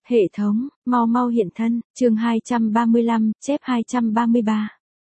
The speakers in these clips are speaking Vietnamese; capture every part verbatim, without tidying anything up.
Hệ thống, mau mau hiện thân, chương hai trăm ba mươi lăm, chép hai trăm ba mươi ba.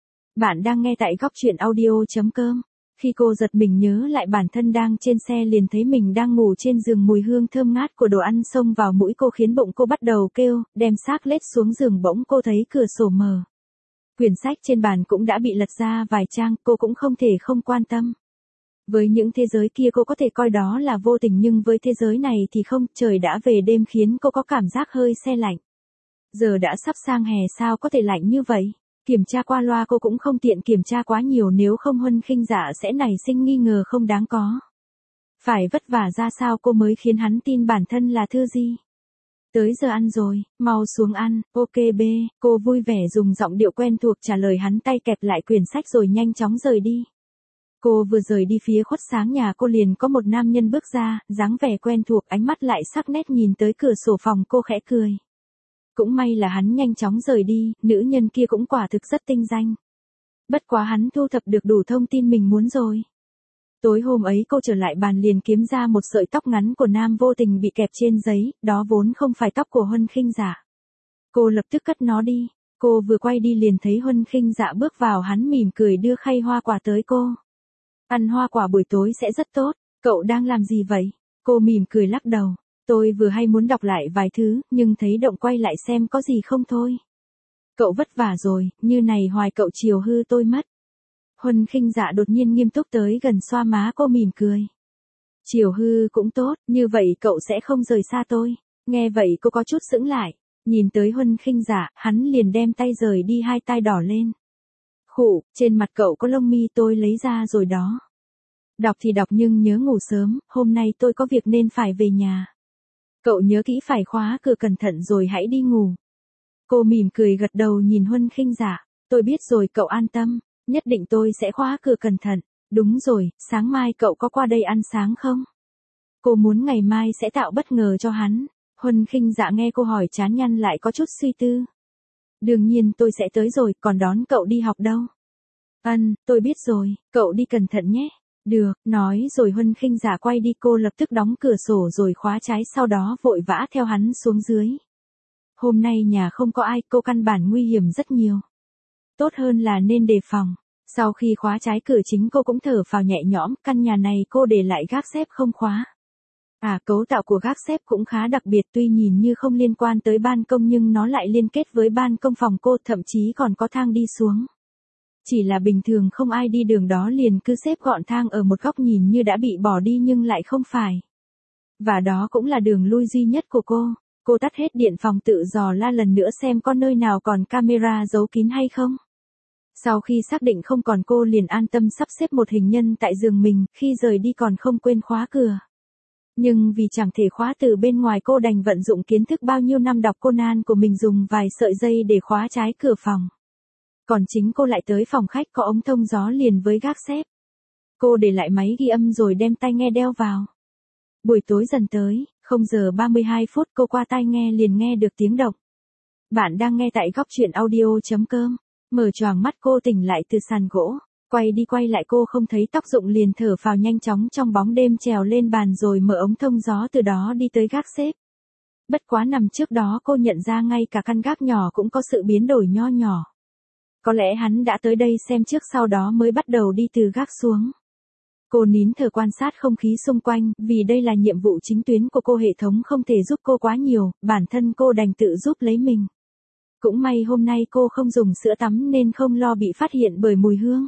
Bạn đang nghe tại góc truyện audio.com. Khi cô giật mình nhớ lại bản thân đang trên xe liền thấy mình đang ngủ trên giường, mùi hương thơm ngát của đồ ăn xông vào mũi cô khiến bụng cô bắt đầu kêu, đem xác lết xuống giường bỗng cô thấy cửa sổ mở. Quyển sách trên bàn cũng đã bị lật ra vài trang, cô cũng không thể không quan tâm. Với những thế giới kia cô có thể coi đó là vô tình, nhưng với thế giới này thì không, trời đã về đêm khiến cô có cảm giác hơi se lạnh. Giờ đã sắp sang hè sao có thể lạnh như vậy? Kiểm tra qua loa cô cũng không tiện kiểm tra quá nhiều, nếu không Huân Khinh Dạ sẽ nảy sinh nghi ngờ không đáng có. Phải vất vả ra sao cô mới khiến hắn tin bản thân là Thư Di. Tới giờ ăn rồi, mau xuống ăn, ok bê, cô vui vẻ dùng giọng điệu quen thuộc trả lời hắn, tay kẹp lại quyển sách rồi nhanh chóng rời đi. Cô vừa rời đi, phía khuất sáng nhà cô liền có một nam nhân bước ra, dáng vẻ quen thuộc, ánh mắt lại sắc nét nhìn tới cửa sổ phòng cô khẽ cười. Cũng may là hắn nhanh chóng rời đi, nữ nhân kia cũng quả thực rất tinh danh. Bất quá hắn thu thập được đủ thông tin mình muốn rồi. Tối hôm ấy cô trở lại bàn liền kiếm ra một sợi tóc ngắn của nam vô tình bị kẹp trên giấy, đó vốn không phải tóc của Huân Khinh Dạ. Cô lập tức cất nó đi, cô vừa quay đi liền thấy Huân Khinh Dạ bước vào, hắn mỉm cười đưa khay hoa quả tới cô. Ăn hoa quả buổi tối sẽ rất tốt, cậu đang làm gì vậy? Cô mỉm cười lắc đầu, tôi vừa hay muốn đọc lại vài thứ, nhưng thấy động quay lại xem có gì không thôi. Cậu vất vả rồi, như này hoài cậu chiều hư tôi mất. Huân Khinh Dạ đột nhiên nghiêm túc tới gần xoa má cô mỉm cười. Chiều hư cũng tốt, như vậy cậu sẽ không rời xa tôi. Nghe vậy cô có chút sững lại, nhìn tới Huân Khinh Dạ, hắn liền đem tay rời đi, hai tay đỏ lên. Khụ, trên mặt cậu có lông mi tôi lấy ra rồi đó. Đọc thì đọc nhưng nhớ ngủ sớm, hôm nay tôi có việc nên phải về nhà. Cậu nhớ kỹ phải khóa cửa cẩn thận rồi hãy đi ngủ. Cô mỉm cười gật đầu nhìn Huân Khinh Dạ, tôi biết rồi cậu an tâm, nhất định tôi sẽ khóa cửa cẩn thận. Đúng rồi, sáng mai cậu có qua đây ăn sáng không? Cô muốn ngày mai sẽ tạo bất ngờ cho hắn. Huân Khinh Dạ nghe cô hỏi chán nhăn lại có chút suy tư. Đương nhiên tôi sẽ tới rồi, còn đón cậu đi học đâu? Ân, tôi biết rồi, cậu đi cẩn thận nhé. Được, nói rồi Huân Khinh Dạ quay đi, cô lập tức đóng cửa sổ rồi khóa trái, sau đó vội vã theo hắn xuống dưới. Hôm nay nhà không có ai, cô căn bản nguy hiểm rất nhiều. Tốt hơn là nên đề phòng. Sau khi khóa trái cửa chính cô cũng thở phào nhẹ nhõm, căn nhà này cô để lại gác xếp không khóa. À, cấu tạo của gác xếp cũng khá đặc biệt, tuy nhìn như không liên quan tới ban công nhưng nó lại liên kết với ban công phòng cô, thậm chí còn có thang đi xuống. Chỉ là bình thường không ai đi đường đó liền cứ xếp gọn thang ở một góc, nhìn như đã bị bỏ đi nhưng lại không phải. Và đó cũng là đường lui duy nhất của cô. Cô tắt hết điện phòng, tự dò la lần nữa xem có nơi nào còn camera giấu kín hay không. Sau khi xác định không còn, cô liền an tâm sắp xếp một hình nhân tại giường mình, khi rời đi còn không quên khóa cửa. Nhưng vì chẳng thể khóa từ bên ngoài, cô đành vận dụng kiến thức bao nhiêu năm đọc Conan của mình, dùng vài sợi dây để khóa trái cửa phòng. Còn chính cô lại tới phòng khách có ống thông gió liền với gác xếp. Cô để lại máy ghi âm rồi đem tai nghe đeo vào. Buổi tối dần tới, không giờ ba mươi hai phút, cô qua tai nghe liền nghe được tiếng động. Bạn đang nghe tại góc truyện audio.com. Mở choàng mắt cô tỉnh lại từ sàn gỗ, quay đi quay lại cô không thấy tóc rụng liền thở phào nhanh chóng trong bóng đêm trèo lên bàn rồi mở ống thông gió, từ đó đi tới gác xếp. Bất quá nằm trước đó cô nhận ra ngay cả căn gác nhỏ cũng có sự biến đổi nho nhỏ. Có lẽ hắn đã tới đây xem trước sau đó mới bắt đầu đi từ gác xuống. Cô nín thở quan sát không khí xung quanh, vì đây là nhiệm vụ chính tuyến của cô, hệ thống không thể giúp cô quá nhiều, bản thân cô đành tự giúp lấy mình. Cũng may hôm nay cô không dùng sữa tắm nên không lo bị phát hiện bởi mùi hương.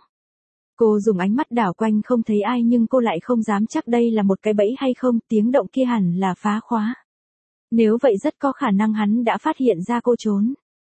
Cô dùng ánh mắt đảo quanh không thấy ai, nhưng cô lại không dám chắc đây là một cái bẫy hay không, tiếng động kia hẳn là phá khóa. Nếu vậy rất có khả năng hắn đã phát hiện ra cô trốn.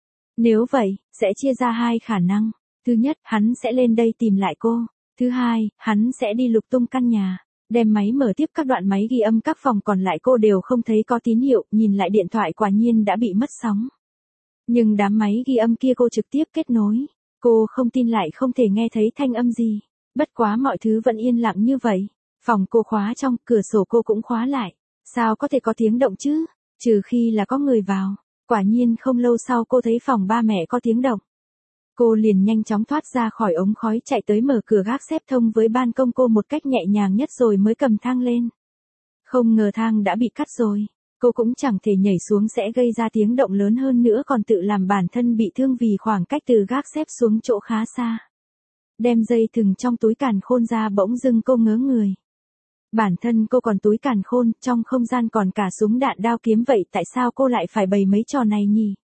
Nếu vậy, sẽ chia ra hai khả năng. Thứ nhất, hắn sẽ lên đây tìm lại cô. Thứ hai, hắn sẽ đi lục tung căn nhà, đem máy mở tiếp các đoạn máy ghi âm các phòng còn lại, cô đều không thấy có tín hiệu, nhìn lại điện thoại quả nhiên đã bị mất sóng. Nhưng đám máy ghi âm kia cô trực tiếp kết nối. Cô không tin lại không thể nghe thấy thanh âm gì. Bất quá mọi thứ vẫn yên lặng như vậy. Phòng cô khóa trong, cửa sổ cô cũng khóa lại. Sao có thể có tiếng động chứ? Trừ khi là có người vào. Quả nhiên không lâu sau cô thấy phòng ba mẹ có tiếng động. Cô liền nhanh chóng thoát ra khỏi ống khói, chạy tới mở cửa gác xếp thông với ban công cô một cách nhẹ nhàng nhất rồi mới cầm thang lên. Không ngờ thang đã bị cắt rồi. Cô cũng chẳng thể nhảy xuống sẽ gây ra tiếng động lớn hơn nữa còn tự làm bản thân bị thương vì khoảng cách từ gác xếp xuống chỗ khá xa. Đem dây thừng trong túi càn khôn ra bỗng dưng cô ngớ người. Bản thân cô còn túi càn khôn, trong không gian còn cả súng đạn đao kiếm vậy tại sao cô lại phải bày mấy trò này nhỉ?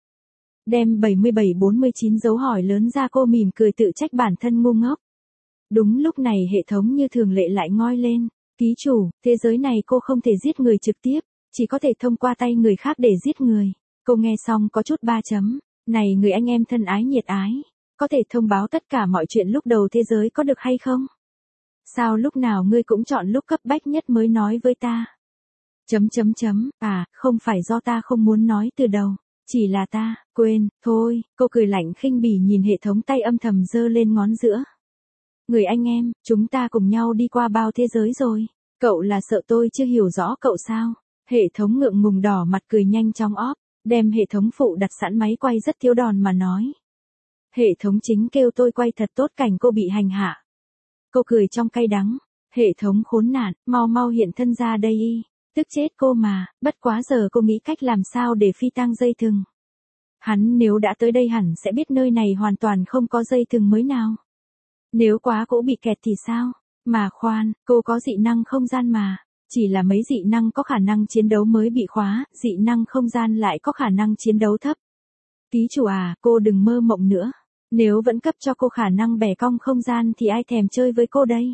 Đem bảy mươi bảy bốn mươi chín dấu hỏi lớn ra cô mỉm cười tự trách bản thân ngu ngốc. Đúng lúc này hệ thống như thường lệ lại ngoi lên. Ký chủ, thế giới này cô không thể giết người trực tiếp, chỉ có thể thông qua tay người khác để giết người. Cô nghe xong có chút ba chấm. Này người anh em thân ái nhiệt ái, có thể thông báo tất cả mọi chuyện lúc đầu thế giới có được hay không? Sao lúc nào ngươi cũng chọn lúc cấp bách nhất mới nói với ta? Chấm chấm chấm, à, không phải do ta không muốn nói từ đầu, chỉ là ta, quên, thôi, cô cười lạnh khinh bỉ nhìn hệ thống tay âm thầm giơ lên ngón giữa. Người anh em, chúng ta cùng nhau đi qua bao thế giới rồi, cậu là sợ tôi chưa hiểu rõ cậu sao? Hệ thống ngượng ngùng đỏ mặt cười nhanh chóng óp, đem hệ thống phụ đặt sẵn máy quay rất thiếu đòn mà nói. Hệ thống chính kêu tôi quay thật tốt cảnh cô bị hành hạ. Cô cười trong cay đắng, hệ thống khốn nạn, mau mau hiện thân ra đây y, tức chết cô mà, bất quá giờ cô nghĩ cách làm sao để phi tang dây thừng. Hắn nếu đã tới đây hẳn sẽ biết nơi này hoàn toàn không có dây thừng mới nào. Nếu quá cỗ bị kẹt thì sao? Mà khoan, cô có dị năng không gian mà, chỉ là mấy dị năng có khả năng chiến đấu mới bị khóa, dị năng không gian lại có khả năng chiến đấu thấp. Ký chủ à, cô đừng mơ mộng nữa. Nếu vẫn cấp cho cô khả năng bẻ cong không gian thì ai thèm chơi với cô đây?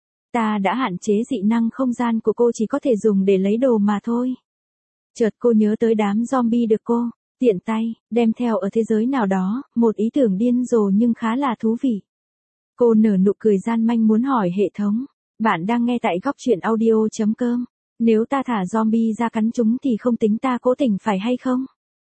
Ta đã hạn chế dị năng không gian của cô chỉ có thể dùng để lấy đồ mà thôi. Chợt cô nhớ tới đám zombie được cô tiện tay đem theo ở thế giới nào đó, một ý tưởng điên rồ nhưng khá là thú vị. Cô nở nụ cười gian manh muốn hỏi hệ thống, bạn đang nghe tại góc truyện audio chấm com, nếu ta thả zombie ra cắn chúng thì không tính ta cố tình phải hay không?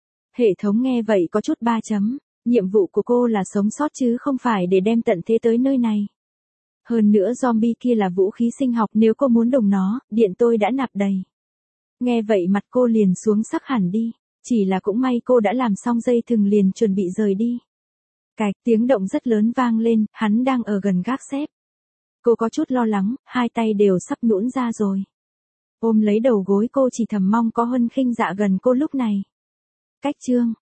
Hệ thống nghe vậy có chút ba chấm. Nhiệm vụ của cô là sống sót chứ không phải để đem tận thế tới nơi này. Hơn nữa zombie kia là vũ khí sinh học, nếu cô muốn đồng nó, điện tôi đã nạp đầy. Nghe vậy mặt cô liền xuống sắc hẳn đi, chỉ là cũng may cô đã làm xong dây thừng liền chuẩn bị rời đi. Cạch, tiếng động rất lớn vang lên, hắn đang ở gần gác xếp. Cô có chút lo lắng, hai tay đều sắp nhũn ra rồi. Ôm lấy đầu gối cô chỉ thầm mong có Huân Khinh Dạ gần cô lúc này. Cách chương